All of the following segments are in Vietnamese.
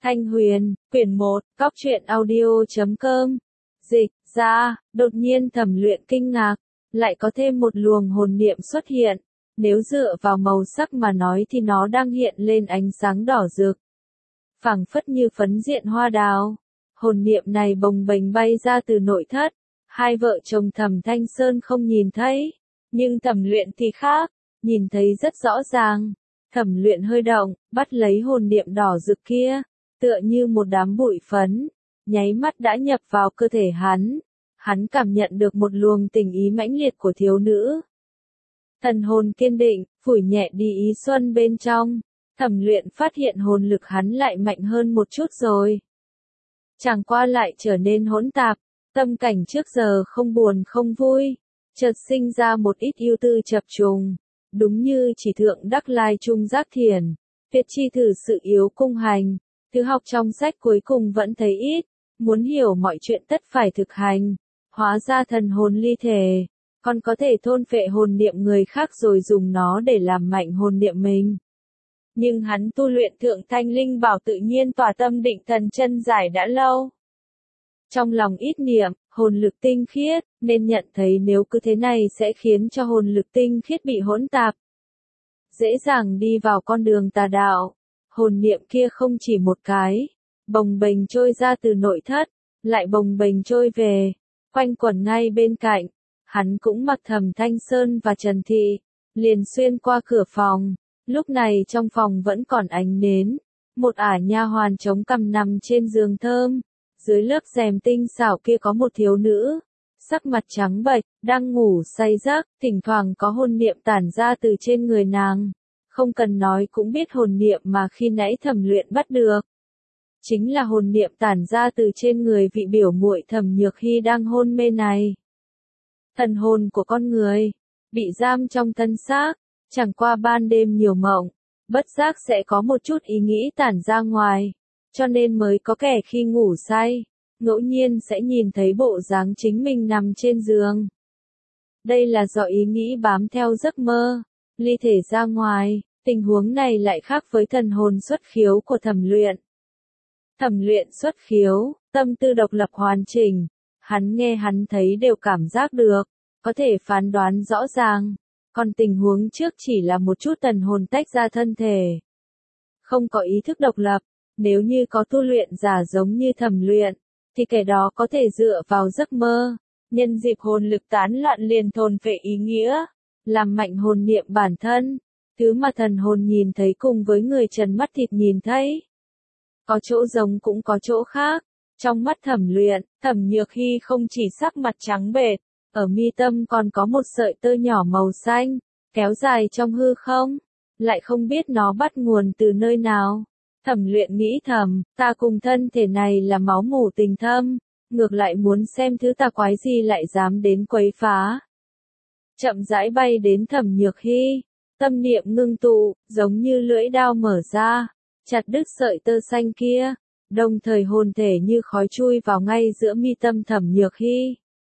Thanh Huyền, quyển 1, Cóc truyện audio.com. Dịch ra, đột nhiên Thẩm Luyện kinh ngạc, lại có thêm một luồng hồn niệm xuất hiện. Nếu dựa vào màu sắc mà nói thì nó đang hiện lên ánh sáng đỏ rực, phảng phất như phấn diện hoa đào. Hồn niệm này bồng bềnh bay ra từ nội thất. Hai vợ chồng Thẩm Thanh Sơn không nhìn thấy, nhưng Thẩm Luyện thì khác, nhìn thấy rất rõ ràng. Thẩm Luyện hơi động, bắt lấy hồn niệm đỏ rực kia, tựa như một đám bụi phấn, nháy mắt đã nhập vào cơ thể hắn. Hắn cảm nhận được một luồng tình ý mãnh liệt của thiếu nữ. Thần hồn kiên định, phủi nhẹ đi ý xuân bên trong. Thẩm Luyện phát hiện hồn lực hắn lại mạnh hơn một chút rồi. Chẳng qua lại trở nên hỗn tạp, tâm cảnh trước giờ không buồn không vui, chợt sinh ra một ít ưu tư chập trùng. Đúng như chỉ thượng đắc lai trung giác thiền, tuyệt chi thử sự yếu cung hành. Thứ học trong sách cuối cùng vẫn thấy ít, muốn hiểu mọi chuyện tất phải thực hành. Hóa ra thần hồn ly thể, còn có thể thôn phệ hồn niệm người khác rồi dùng nó để làm mạnh hồn niệm mình. Nhưng hắn tu luyện thượng thanh linh bảo tự nhiên tỏa tâm định thần chân giải đã lâu. Trong lòng ít niệm, hồn lực tinh khiết, nên nhận thấy nếu cứ thế này sẽ khiến cho hồn lực tinh khiết bị hỗn tạp, dễ dàng đi vào con đường tà đạo. Hồn niệm kia không chỉ một cái, bồng bềnh trôi ra từ nội thất, lại bồng bềnh trôi về, quanh quẩn ngay bên cạnh. Hắn cũng mặc Thẩm Thanh Sơn và Trần Thị, liền xuyên qua cửa phòng. Lúc này trong phòng vẫn còn ánh nến, một ả nha hoàn chống cằm nằm trên giường thơm. Dưới lớp rèm tinh xảo kia có một thiếu nữ, sắc mặt trắng bệch, đang ngủ say giấc, thỉnh thoảng có hồn niệm tản ra từ trên người nàng. Không cần nói cũng biết hồn niệm mà khi nãy Thẩm Luyện bắt được. Chính là hồn niệm tản ra từ trên người vị biểu muội Thẩm Nhược Hy đang hôn mê này. Thần hồn của con người, bị giam trong thân xác, chẳng qua ban đêm nhiều mộng, bất giác sẽ có một chút ý nghĩ tản ra ngoài. Cho nên mới có kẻ khi ngủ say, ngẫu nhiên sẽ nhìn thấy bộ dáng chính mình nằm trên giường. Đây là do ý nghĩ bám theo giấc mơ, ly thể ra ngoài. Tình huống này lại khác với thần hồn xuất khiếu của Thẩm Luyện. Thẩm Luyện xuất khiếu, tâm tư độc lập hoàn chỉnh, hắn nghe hắn thấy đều cảm giác được, có thể phán đoán rõ ràng. Còn tình huống trước chỉ là một chút thần hồn tách ra thân thể, không có ý thức độc lập. Nếu như có tu luyện giả giống như Thẩm Luyện, thì kẻ đó có thể dựa vào giấc mơ, nhân dịp hồn lực tán loạn liền thôn phệ ý nghĩa, làm mạnh hồn niệm bản thân. Thứ mà thần hồn nhìn thấy cùng với người trần mắt thịt nhìn thấy, có chỗ giống cũng có chỗ khác. Trong mắt Thẩm Luyện, Thẩm Nhược Hy không chỉ sắc mặt trắng bệch, ở mi tâm còn có một sợi tơ nhỏ màu xanh, kéo dài trong hư không, lại không biết nó bắt nguồn từ nơi nào. Thẩm Luyện nghĩ thầm, ta cùng thân thể này là máu mủ tình thâm, ngược lại muốn xem thứ tà quái gì lại dám đến quấy phá. Chậm rãi bay đến Thẩm Nhược Hy, tâm niệm ngưng tụ, giống như lưỡi dao mở ra, chặt đứt sợi tơ xanh kia, đồng thời hồn thể như khói chui vào ngay giữa mi tâm Thẩm Nhược Hy.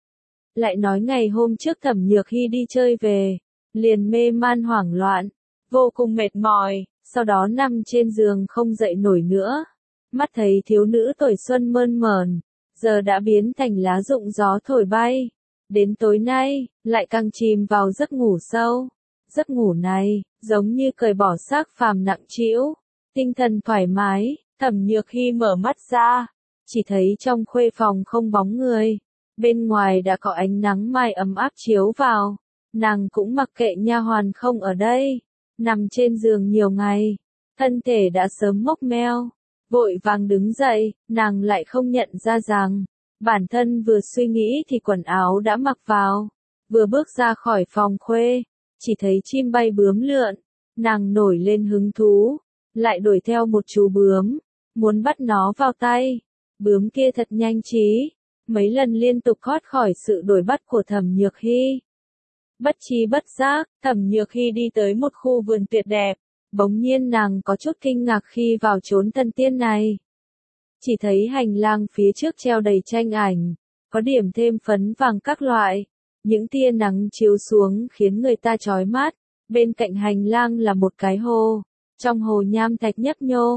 Lại nói ngày hôm trước Thẩm Nhược Hy đi chơi về, liền mê man hoảng loạn, vô cùng mệt mỏi, sau đó nằm trên giường không dậy nổi nữa. Mắt thấy thiếu nữ tuổi xuân mơn mởn, giờ đã biến thành lá rụng gió thổi bay. Đến tối nay, lại càng chìm vào giấc ngủ sâu. Giấc ngủ này, giống như cởi bỏ xác phàm nặng trĩu, tinh thần thoải mái. Thẩm Nhược Hy mở mắt ra, chỉ thấy trong khuê phòng không bóng người. Bên ngoài đã có ánh nắng mai ấm áp chiếu vào. Nàng cũng mặc kệ nha hoàn không ở đây, nằm trên giường nhiều ngày, thân thể đã sớm mốc meo. Vội vàng đứng dậy, nàng lại không nhận ra rằng, bản thân vừa suy nghĩ thì quần áo đã mặc vào. Vừa bước ra khỏi phòng khuê, chỉ thấy chim bay bướm lượn, nàng nổi lên hứng thú, lại đuổi theo một chú bướm, muốn bắt nó vào tay. Bướm kia thật nhanh trí, mấy lần liên tục thoát khỏi sự đuổi bắt của Thẩm Nhược Hy. Bất chi bất giác, Thẩm Nhược Hy đi tới một khu vườn tuyệt đẹp, bỗng nhiên nàng có chút kinh ngạc khi vào chốn thần tiên này. Chỉ thấy hành lang phía trước treo đầy tranh ảnh, có điểm thêm phấn vàng các loại, những tia nắng chiếu xuống khiến người ta chói mắt. Bên cạnh hành lang là một cái hồ, trong hồ nham thạch nhấp nhô,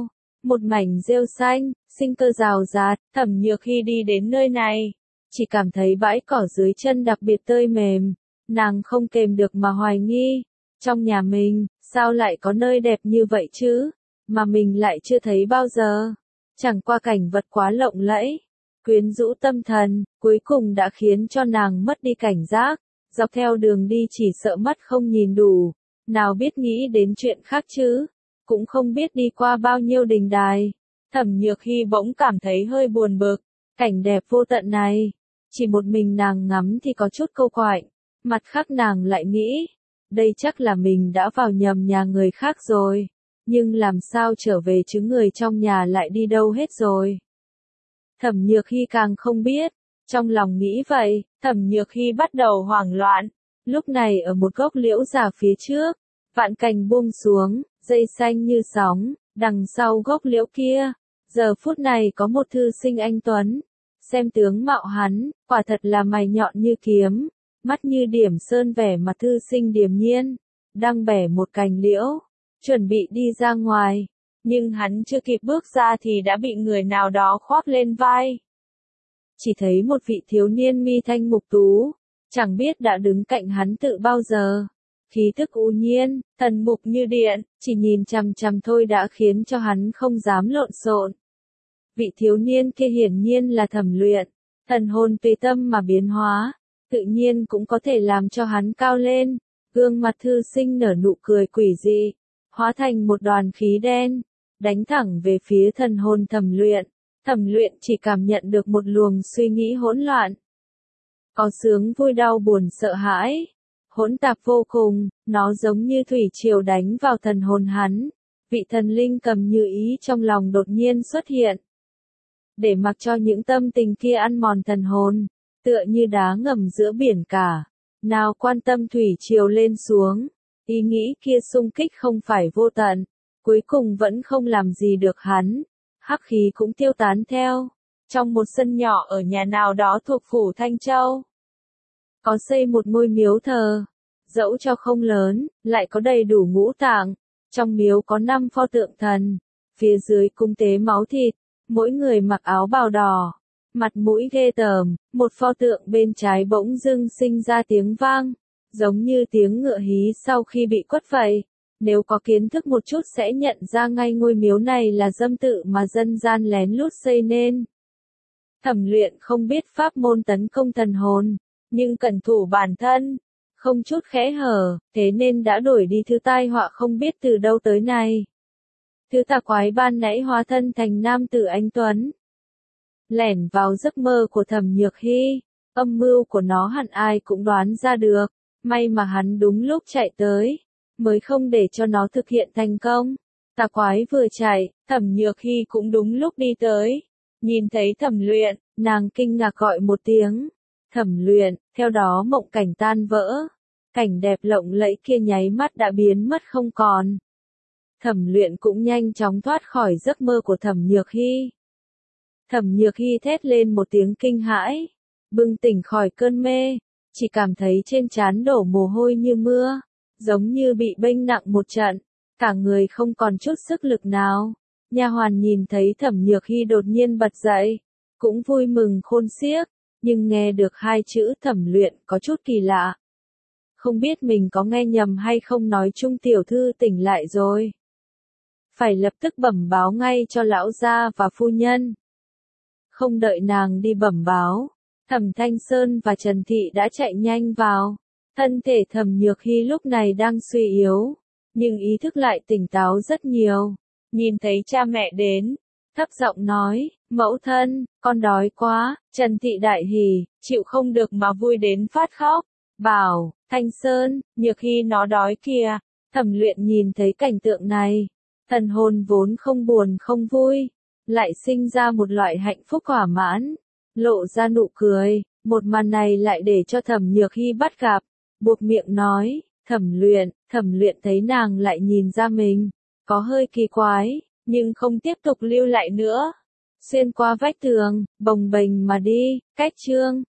một mảnh rêu xanh, sinh cơ rào rạt. Thẩm Nhược Hy đi đến nơi này, chỉ cảm thấy bãi cỏ dưới chân đặc biệt tơi mềm, nàng không kềm được mà hoài nghi, trong nhà mình, sao lại có nơi đẹp như vậy chứ, mà mình lại chưa thấy bao giờ. Chẳng qua cảnh vật quá lộng lẫy, quyến rũ tâm thần, cuối cùng đã khiến cho nàng mất đi cảnh giác, dọc theo đường đi chỉ sợ mắt không nhìn đủ, nào biết nghĩ đến chuyện khác chứ, cũng không biết đi qua bao nhiêu đình đài. Thẩm Nhược Hy bỗng cảm thấy hơi buồn bực, cảnh đẹp vô tận này, chỉ một mình nàng ngắm thì có chút câu quạnh, mặt khác nàng lại nghĩ, đây chắc là mình đã vào nhầm nhà người khác rồi, nhưng làm sao trở về chứ người trong nhà lại đi đâu hết rồi. Thẩm Nhược Hy càng không biết, trong lòng nghĩ vậy, Thẩm Nhược Hy bắt đầu hoảng loạn, lúc này ở một gốc liễu già phía trước, vạn cành buông xuống, dây xanh như sóng, đằng sau gốc liễu kia, giờ phút này có một thư sinh anh tuấn, xem tướng mạo hắn, quả thật là mày nhọn như kiếm, mắt như điểm sơn, vẻ mặt thư sinh điềm nhiên, đang bẻ một cành liễu, chuẩn bị đi ra ngoài, nhưng hắn chưa kịp bước ra thì đã bị người nào đó khoác lên vai. Chỉ thấy một vị thiếu niên mi thanh mục tú, chẳng biết đã đứng cạnh hắn tự bao giờ, khí tức u nhiên, thần mục như điện, chỉ nhìn chằm chằm thôi đã khiến cho hắn không dám lộn xộn. Vị thiếu niên kia hiển nhiên là Thẩm Luyện, thần hồn tùy tâm mà biến hóa, tự nhiên cũng có thể làm cho hắn cao lên. Gương mặt thư sinh nở nụ cười quỷ dị, hóa thành một đoàn khí đen, đánh thẳng về phía thần hồn Thẩm Luyện. Thẩm Luyện chỉ cảm nhận được một luồng suy nghĩ hỗn loạn, có sướng vui đau buồn sợ hãi, hỗn tạp vô cùng, nó giống như thủy triều đánh vào thần hồn hắn. Vị thần linh cầm như ý trong lòng đột nhiên xuất hiện, để mặc cho những tâm tình kia ăn mòn thần hồn, tựa như đá ngầm giữa biển cả, nào quan tâm thủy triều lên xuống, ý nghĩ kia xung kích không phải vô tận, cuối cùng vẫn không làm gì được hắn, hắc khí cũng tiêu tán theo. Trong một sân nhỏ ở nhà nào đó thuộc phủ Thanh Châu, có xây một ngôi miếu thờ, dẫu cho không lớn, lại có đầy đủ ngũ tạng, trong miếu có 5 pho tượng thần, phía dưới cung tế máu thịt, mỗi người mặc áo bào đỏ, mặt mũi ghê tởm, một pho tượng bên trái bỗng dưng sinh ra tiếng vang, giống như tiếng ngựa hí sau khi bị quất vậy. Nếu có kiến thức một chút sẽ nhận ra ngay ngôi miếu này là dâm tự mà dân gian lén lút xây nên. Thẩm Luyện không biết pháp môn tấn công thần hồn, nhưng cẩn thủ bản thân, không chút khẽ hở, thế nên đã đuổi đi thứ tai họa không biết từ đâu tới này. Thứ tà quái ban nãy hóa thân thành nam tử anh tuấn, lẻn vào giấc mơ của Thẩm Nhược Hy, âm mưu của nó hẳn ai cũng đoán ra được, may mà hắn đúng lúc chạy tới, mới không để cho nó thực hiện thành công. Tà quái vừa chạy, Thẩm Nhược Hy cũng đúng lúc đi tới, nhìn thấy Thẩm Luyện, nàng kinh ngạc gọi một tiếng, Thẩm Luyện, theo đó mộng cảnh tan vỡ, cảnh đẹp lộng lẫy kia nháy mắt đã biến mất không còn. Thẩm Luyện cũng nhanh chóng thoát khỏi giấc mơ của Thẩm Nhược Hy. Thẩm Nhược Hy thét lên một tiếng kinh hãi, bừng tỉnh khỏi cơn mê, chỉ cảm thấy trên trán đổ mồ hôi như mưa, giống như bị bênh nặng một trận, cả người không còn chút sức lực nào. Nha hoàn nhìn thấy Thẩm Nhược Hy đột nhiên bật dậy, cũng vui mừng khôn xiếc, nhưng nghe được 2 chữ Thẩm Luyện có chút kỳ lạ. Không biết mình có nghe nhầm hay không, nói chung tiểu thư tỉnh lại rồi. Phải lập tức bẩm báo ngay cho lão gia và phu nhân. Không đợi nàng đi bẩm báo, Thẩm Thanh Sơn và Trần Thị đã chạy nhanh vào. Thân thể Thẩm Nhược Hy lúc này đang suy yếu, nhưng ý thức lại tỉnh táo rất nhiều. Nhìn thấy cha mẹ đến, thấp giọng nói, mẫu thân, con đói quá. Trần Thị đại hỉ, chịu không được mà vui đến phát khóc, bảo, Thanh Sơn, Nhược Hy nó đói kìa. Thẩm Luyện nhìn thấy cảnh tượng này, thần hồn vốn không buồn không vui, lại sinh ra một loại hạnh phúc thỏa mãn, lộ ra nụ cười. Một màn này lại để cho Thẩm Nhược Hy bắt gặp, buộc miệng nói, Thẩm Luyện thấy nàng lại nhìn ra mình, có hơi kỳ quái, nhưng không tiếp tục lưu lại nữa. Xuyên qua vách tường, bồng bềnh mà đi, cách chương.